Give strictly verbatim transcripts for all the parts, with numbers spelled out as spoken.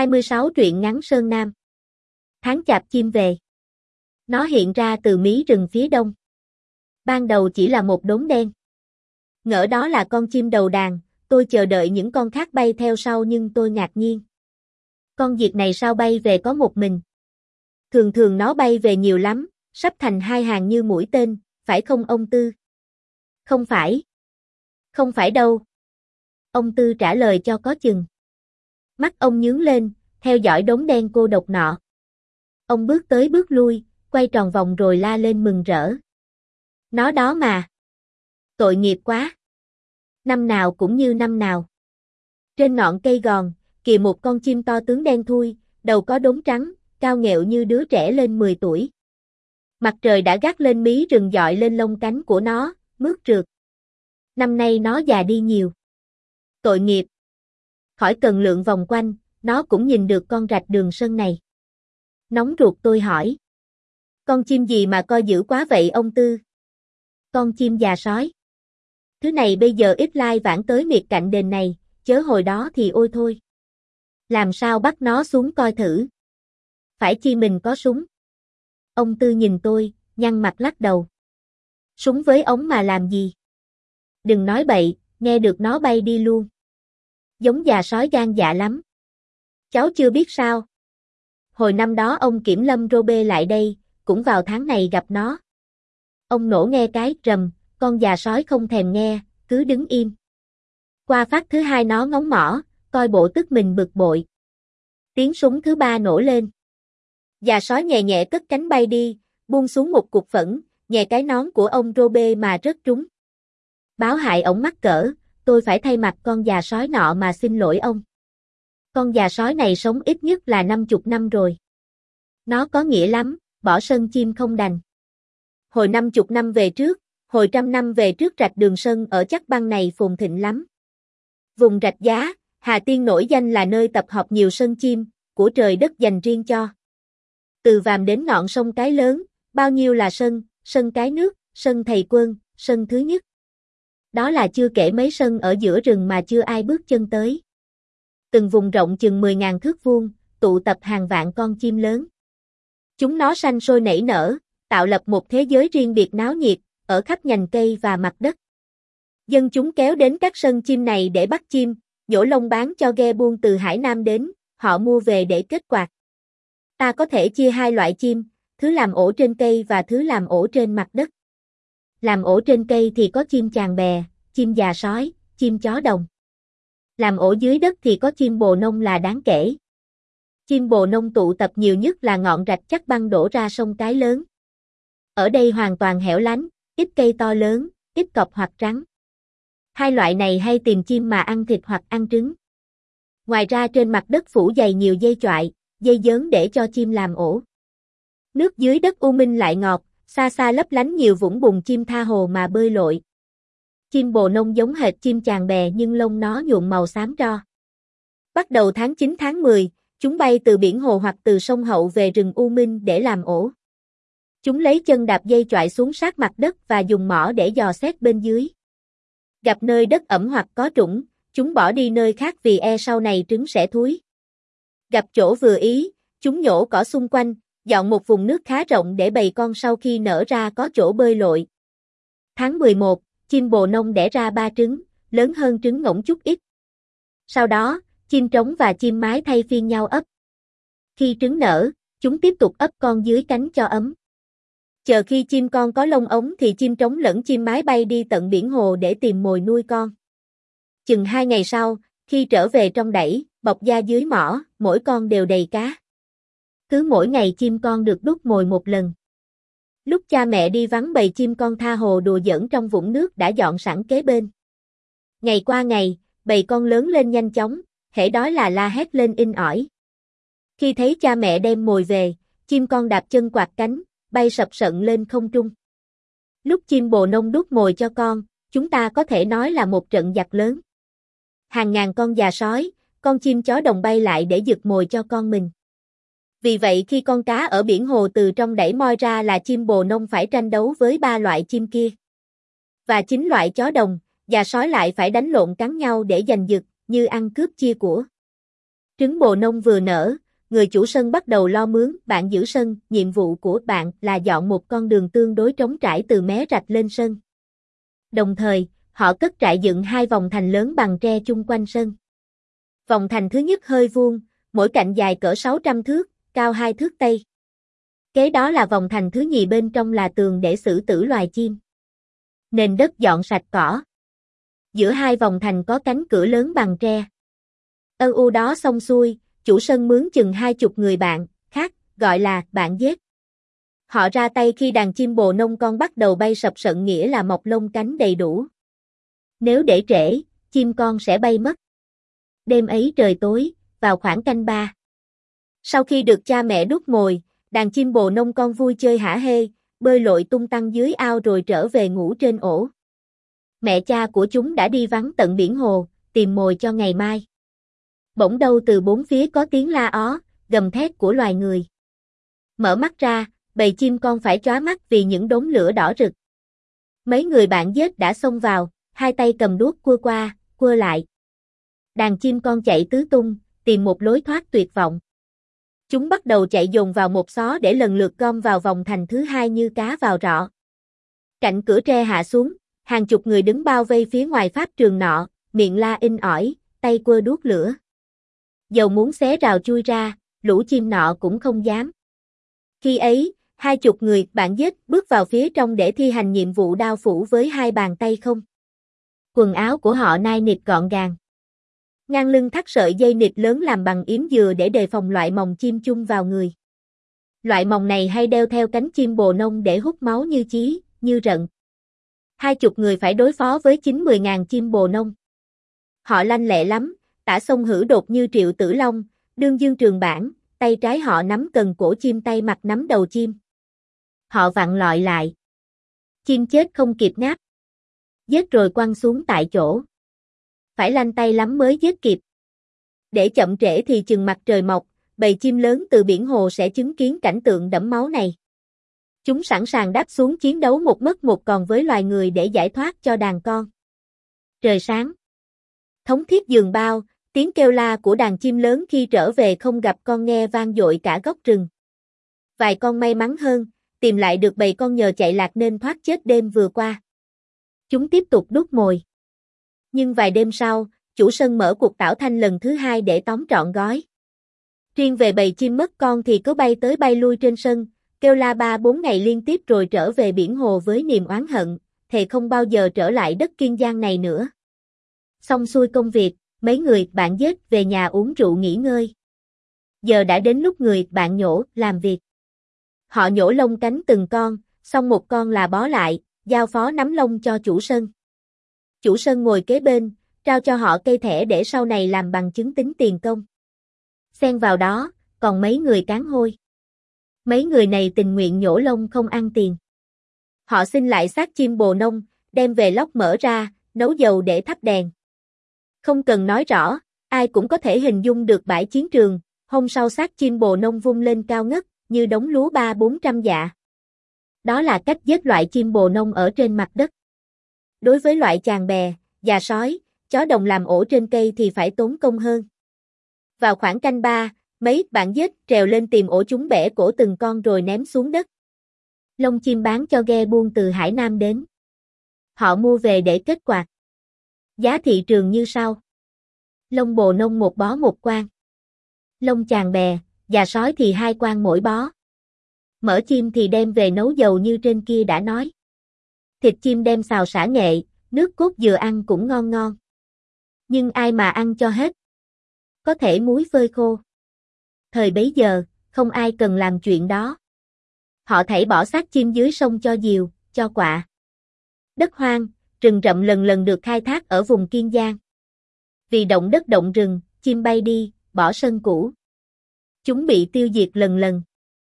hai mươi sáu truyện ngắn Sơn Nam. Tháng chạp chim về. Nó hiện ra từ mí rừng phía đông. Ban đầu chỉ là một đốm đen. Ngỡ đó là con chim đầu đàn, tôi chờ đợi những con khác bay theo sau nhưng tôi ngạc nhiên. Con vịt này sao bay về có một mình? Thường thường nó bay về nhiều lắm, sắp thành hai hàng như mũi tên, phải không ông Tư? Không phải. Không phải đâu. Ông Tư trả lời cho có chừng. Mắt ông nhướng lên, theo dõi đống đen cô độc nọ. Ông bước tới bước lui, quay tròn vòng rồi la lên mừng rỡ. Nó đó mà. Tội nghiệp quá. Năm nào cũng như năm nào. Trên ngọn cây gòn, kìa một con chim to tướng đen thui, đầu có đốm trắng, cao nghẹo như đứa trẻ lên mười tuổi. Mặt trời đã gắt lên mí rừng dọi lên lông cánh của nó, mướt rượt. Năm nay nó già đi nhiều. Tội nghiệp. Khỏi cần lượn vòng quanh, nó cũng nhìn được con rạch đường sân này. Nóng ruột tôi hỏi. Con chim gì mà coi dữ quá vậy ông Tư? Con chim già sói. Thứ này bây giờ ít lai vãng tới miệt cạnh đền này, chớ hồi đó thì ôi thôi. Làm sao bắt nó xuống coi thử? Phải chi mình có súng? Ông Tư nhìn tôi, nhăn mặt lắc đầu. Súng với ống mà làm gì? Đừng nói bậy, nghe được nó bay đi luôn. Giống già sói gan dạ lắm. Cháu chưa biết sao? Hồi năm đó ông Kiểm Lâm Robê lại đây, cũng vào tháng này gặp nó. Ông nổ nghe cái rầm, con già sói không thèm nghe, cứ đứng im. Qua phát thứ hai nó ngóng mỏ, coi bộ tức mình bực bội. Tiếng súng thứ ba nổ lên. Già sói nhẹ nhẹ cất cánh bay đi, buông xuống một cục phẫn, nhẹ cái nón của ông Robê mà rớt trúng. Báo hại ổng mắc cỡ, tôi phải thay mặt con già sói nọ mà xin lỗi ông. Con già sói này sống ít nhất là năm chục năm rồi. Nó có nghĩa lắm, bỏ sân chim không đành. Hồi năm chục năm về trước, hồi trăm năm về trước rạch Đường Sân ở Chắc Băng này phồn thịnh lắm. Vùng rạch Giá, Hà Tiên nổi danh là nơi tập hợp nhiều sân chim, của trời đất dành riêng cho. Từ Vàm đến ngọn sông Cái Lớn, bao nhiêu là sân, sân Cái Nước, sân Thầy Quân, sân Thứ Nhất. Đó là chưa kể mấy sân ở giữa rừng mà chưa ai bước chân tới. Từng vùng rộng chừng mười nghìn thước vuông, tụ tập hàng vạn con chim lớn. Chúng nó sanh sôi nảy nở, tạo lập một thế giới riêng biệt náo nhiệt, ở khắp nhành cây và mặt đất. Dân chúng kéo đến các sân chim này để bắt chim, nhổ lông bán cho ghe buôn từ Hải Nam đến, họ mua về để kết quạt. Ta có thể chia hai loại chim, thứ làm ổ trên cây và thứ làm ổ trên mặt đất. Làm ổ trên cây thì có chim chàng bè, chim già sói, chim chó đồng. Làm ổ dưới đất thì có chim bồ nông là đáng kể. Chim bồ nông tụ tập nhiều nhất là ngọn rạch Chắc Băng đổ ra sông Cái Lớn. Ở đây hoàn toàn hẻo lánh, ít cây to lớn, ít cọp hoặc rắn. Hai loại này hay tìm chim mà ăn thịt hoặc ăn trứng. Ngoài ra trên mặt đất phủ dày nhiều dây choại, dây dớn để cho chim làm ổ. Nước dưới đất u minh lại ngọt, xa xa lấp lánh nhiều vũng bùn chim tha hồ mà bơi lội. Chim bồ nông giống hệt chim chàng bè nhưng lông nó nhuộm màu xám tro. Bắt đầu tháng chín tháng mười, chúng bay từ biển hồ hoặc từ sông Hậu về rừng u minh để làm ổ. Chúng lấy chân đạp dây choại xuống sát mặt đất và dùng mỏ để dò xét bên dưới. Gặp nơi đất ẩm hoặc có trũng, chúng bỏ đi nơi khác vì e sau này trứng sẽ thúi. Gặp chỗ vừa ý, chúng nhổ cỏ xung quanh, dọn một vùng nước khá rộng để bầy con sau khi nở ra có chỗ bơi lội. Tháng mười một, chim bồ nông đẻ ra ba trứng, lớn hơn trứng ngỗng chút ít. Sau đó, chim trống và chim mái thay phiên nhau ấp. Khi trứng nở, chúng tiếp tục ấp con dưới cánh cho ấm. Chờ khi chim con có lông ống thì chim trống lẫn chim mái bay đi tận biển hồ để tìm mồi nuôi con. Chừng hai ngày sau, khi trở về trong đẩy, bọc da dưới mỏ, mỗi con đều đầy cá. Cứ mỗi ngày chim con được đút mồi một lần. Lúc cha mẹ đi vắng bầy chim con tha hồ đùa giỡn trong vũng nước đã dọn sẵn kế bên. Ngày qua ngày, bầy con lớn lên nhanh chóng, hễ đói là la hét lên inh ỏi. Khi thấy cha mẹ đem mồi về, chim con đạp chân quạt cánh, bay sập sận lên không trung. Lúc chim bồ nông đút mồi cho con, chúng ta có thể nói là một trận giặc lớn. Hàng ngàn con già sói, con chim chó đồng bay lại để giật mồi cho con mình. Vì vậy khi con cá ở biển hồ từ trong đẩy moi ra là chim bồ nông phải tranh đấu với ba loại chim kia. Và chính loại chó đồng, già sói lại phải đánh lộn cắn nhau để giành giật, như ăn cướp chia của. Trứng bồ nông vừa nở, người chủ sân bắt đầu lo mướn bạn giữ sân, nhiệm vụ của bạn là dọn một con đường tương đối trống trải từ mé rạch lên sân. Đồng thời, họ cất trại dựng hai vòng thành lớn bằng tre chung quanh sân. Vòng thành thứ nhất hơi vuông, mỗi cạnh dài cỡ sáu trăm thước, cao hai thước tây. Kế đó là vòng thành thứ nhì, bên trong là tường để xử tử loài chim. Nền đất dọn sạch cỏ. Giữa hai vòng thành có cánh cửa lớn bằng tre. Ơ u đó xong xuôi, chủ sân mướn chừng hai chục người bạn, khác, gọi là bạn dết. Họ ra tay khi đàn chim bồ nông con bắt đầu bay sập sận, nghĩa là mọc lông cánh đầy đủ. Nếu để trễ, chim con sẽ bay mất. Đêm ấy trời tối, vào khoảng canh ba. Sau khi được cha mẹ đút mồi, đàn chim bồ nông con vui chơi hả hê, bơi lội tung tăng dưới ao rồi trở về ngủ trên ổ. Mẹ cha của chúng đã đi vắng tận biển hồ, tìm mồi cho ngày mai. Bỗng đâu từ bốn phía có tiếng la ó, gầm thét của loài người. Mở mắt ra, bầy chim con phải chóa mắt vì những đốm lửa đỏ rực. Mấy người bạn dết đã xông vào, hai tay cầm đuốc cua qua, cua lại. Đàn chim con chạy tứ tung, tìm một lối thoát tuyệt vọng. Chúng bắt đầu chạy dồn vào một xó để lần lượt gom vào vòng thành thứ hai như cá vào rọ. Cạnh cửa tre hạ xuống, hàng chục người đứng bao vây phía ngoài pháp trường nọ, miệng la in ỏi, tay quơ đuốc lửa. Dầu muốn xé rào chui ra, lũ chim nọ cũng không dám. Khi ấy, hai chục người bạn dết bước vào phía trong để thi hành nhiệm vụ đao phủ với hai bàn tay không. Quần áo của họ nai nịt gọn gàng. Ngang lưng thắt sợi dây nịt lớn làm bằng yếm dừa để đề phòng loại mòng chim chung vào người. Loại mòng này hay đeo theo cánh chim bồ nông để hút máu như chí, như rận. Hai chục người phải đối phó với chín mười ngàn chim bồ nông. Họ lanh lẹ lắm, tả sông hử đột như Triệu Tử Long, đương dương trường bản, tay trái họ nắm cần cổ chim, tay mặt nắm đầu chim. Họ vặn lọi lại. Chim chết không kịp ngáp. Giết rồi quăng xuống tại chỗ. Phải lanh tay lắm mới giết kịp. Để chậm trễ thì chừng mặt trời mọc, bầy chim lớn từ biển hồ sẽ chứng kiến cảnh tượng đẫm máu này. Chúng sẵn sàng đáp xuống chiến đấu một mất một còn với loài người để giải thoát cho đàn con. Trời sáng. Thống thiết giường bao, tiếng kêu la của đàn chim lớn khi trở về không gặp con nghe vang dội cả góc rừng. Vài con may mắn hơn, tìm lại được bầy con nhờ chạy lạc nên thoát chết đêm vừa qua. Chúng tiếp tục đút mồi. Nhưng vài đêm sau, chủ sân mở cuộc tảo thanh lần thứ hai để tóm trọn gói. Riêng về bầy chim mất con thì cứ bay tới bay lui trên sân, kêu la ba bốn ngày liên tiếp rồi trở về biển hồ với niềm oán hận, thề không bao giờ trở lại đất Kiên Giang này nữa. Xong xuôi công việc, mấy người bạn dết về nhà uống rượu nghỉ ngơi. Giờ đã đến lúc người bạn nhổ làm việc. Họ nhổ lông cánh từng con, xong một con là bó lại, giao phó nắm lông cho chủ sân. Chủ sân ngồi kế bên, trao cho họ cây thẻ để sau này làm bằng chứng tính tiền công. Xen vào đó, còn mấy người cán hôi. Mấy người này tình nguyện nhổ lông không ăn tiền. Họ xin lại xác chim bồ nông, đem về lóc mở ra, nấu dầu để thắp đèn. Không cần nói rõ, ai cũng có thể hình dung được bãi chiến trường, hôm sau xác chim bồ nông vung lên cao ngất, như đống lúa ba bốn trăm dạ. Đó là cách giết loại chim bồ nông ở trên mặt đất. Đối với loại chàng bè, già sói, chó đồng làm ổ trên cây thì phải tốn công hơn. Vào khoảng canh ba, mấy bạn dết trèo lên tìm ổ, chúng bẻ cổ từng con rồi ném xuống đất. Lông chim bán cho ghe buôn từ Hải Nam đến. Họ mua về để kết quạt. Giá thị trường như sau. Lông bồ nông một bó một quan. Lông chàng bè, già sói thì hai quan mỗi bó. Mỡ chim thì đem về nấu dầu như trên kia đã nói. Thịt chim đem xào sả nghệ, nước cốt dừa ăn cũng ngon ngon. Nhưng ai mà ăn cho hết? Có thể muối phơi khô. Thời bấy giờ, không ai cần làm chuyện đó. Họ thảy bỏ xác chim dưới sông cho diều, cho quạ. Đất hoang, rừng rậm lần lần được khai thác ở vùng Kiên Giang. Vì động đất động rừng, chim bay đi, bỏ sân cũ. Chúng bị tiêu diệt lần lần.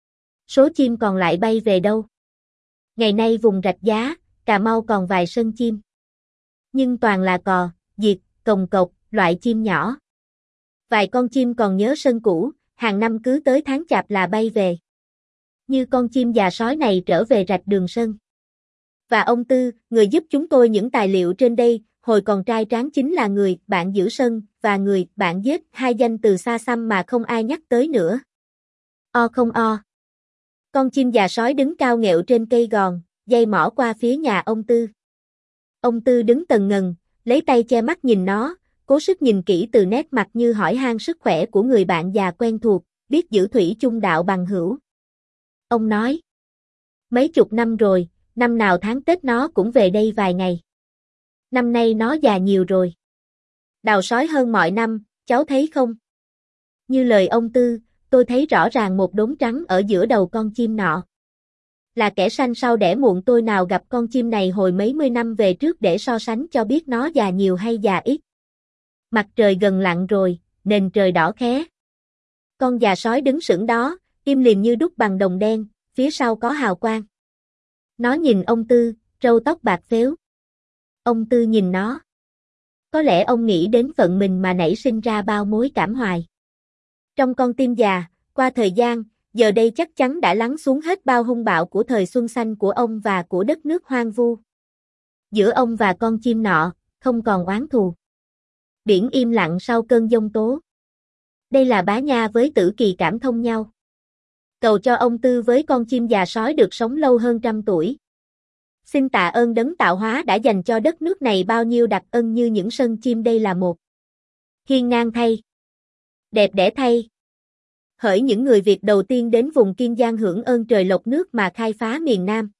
Số chim còn lại bay về đâu? Ngày nay vùng Rạch Giá, Cà Mau còn vài sân chim. Nhưng toàn là cò, diệt, cồng cộc, loại chim nhỏ. Vài con chim còn nhớ sân cũ, hàng năm cứ tới tháng chạp là bay về. Như con chim già sói này trở về rạch Đường Sân. Và ông Tư, người giúp chúng tôi những tài liệu trên đây, hồi còn trai tráng chính là người bạn giữ sân, và người bạn giết, hai danh từ xa xăm mà không ai nhắc tới nữa. O không o. Con chim già sói đứng cao nghẹo trên cây gòn, dây mỏ qua phía nhà ông Tư. Ông Tư đứng tần ngần, lấy tay che mắt nhìn nó, cố sức nhìn kỹ từ nét mặt như hỏi han sức khỏe của người bạn già quen thuộc, biết giữ thủy chung đạo bằng hữu. Ông nói, mấy chục năm rồi, năm nào tháng Tết nó cũng về đây vài ngày. Năm nay nó già nhiều rồi. Đào sói hơn mọi năm, cháu thấy không? Như lời ông Tư, tôi thấy rõ ràng một đốm trắng ở giữa đầu con chim nọ. Là kẻ sanh sau đẻ muộn, tôi nào gặp con chim này hồi mấy mươi năm về trước để so sánh cho biết nó già nhiều hay già ít. Mặt trời gần lặn rồi, nền trời đỏ khé. Con già sói đứng sững đó, im lìm như đúc bằng đồng đen, phía sau có hào quang. Nó nhìn ông Tư, râu tóc bạc phếu. Ông Tư nhìn nó. Có lẽ ông nghĩ đến phận mình mà nảy sinh ra bao mối cảm hoài. Trong con tim già, qua thời gian, giờ đây chắc chắn đã lắng xuống hết bao hung bạo của thời xuân xanh của ông và của đất nước hoang vu. Giữa ông và con chim nọ, không còn oán thù. Biển im lặng sau cơn giông tố. Đây là Bá Nha với Tử Kỳ cảm thông nhau. Cầu cho ông Tư với con chim già sói được sống lâu hơn trăm tuổi. Xin tạ ơn đấng tạo hóa đã dành cho đất nước này bao nhiêu đặc ân như những sân chim đây là một. Hiên ngang thay. Đẹp đẽ thay. Hỡi những người Việt đầu tiên đến vùng Kiên Giang hưởng ơn trời lộc nước mà khai phá miền Nam.